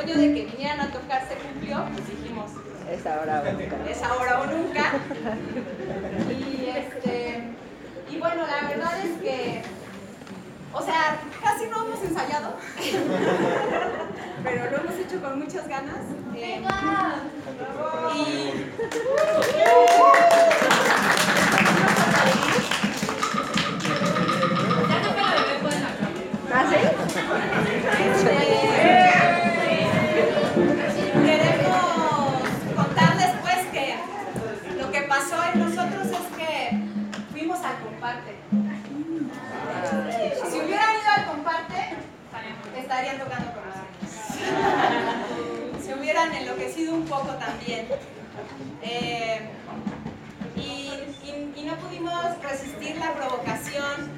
sueño de que vinieran a tocar se cumplió, pues dijimos, es ahora o nunca. Es ahora o nunca. Y bueno, la verdad es que, o sea, casi no hemos ensayado, pero lo hemos hecho con muchas ganas. ¿Ah, sí? Queremos contarles pues que lo que pasó en nosotros es que fuimos al Comparte. Si hubieran ido al Comparte, estarían tocando con nosotros. Se hubieran enloquecido un poco también. Y no pudimos resistir la provocación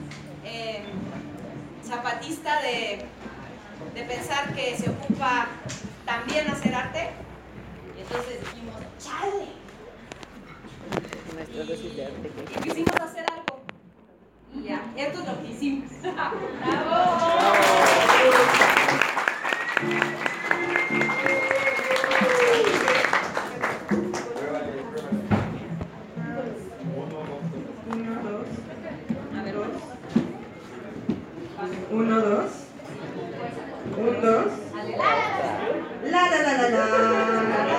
zapatista de pensar que se ocupa también hacer arte. Y entonces dijimos, ¡chale! Y quisimos hacer algo. Y ya, esto es lo que hicimos. ¡Bravo! 1, 2. 1, 2. La.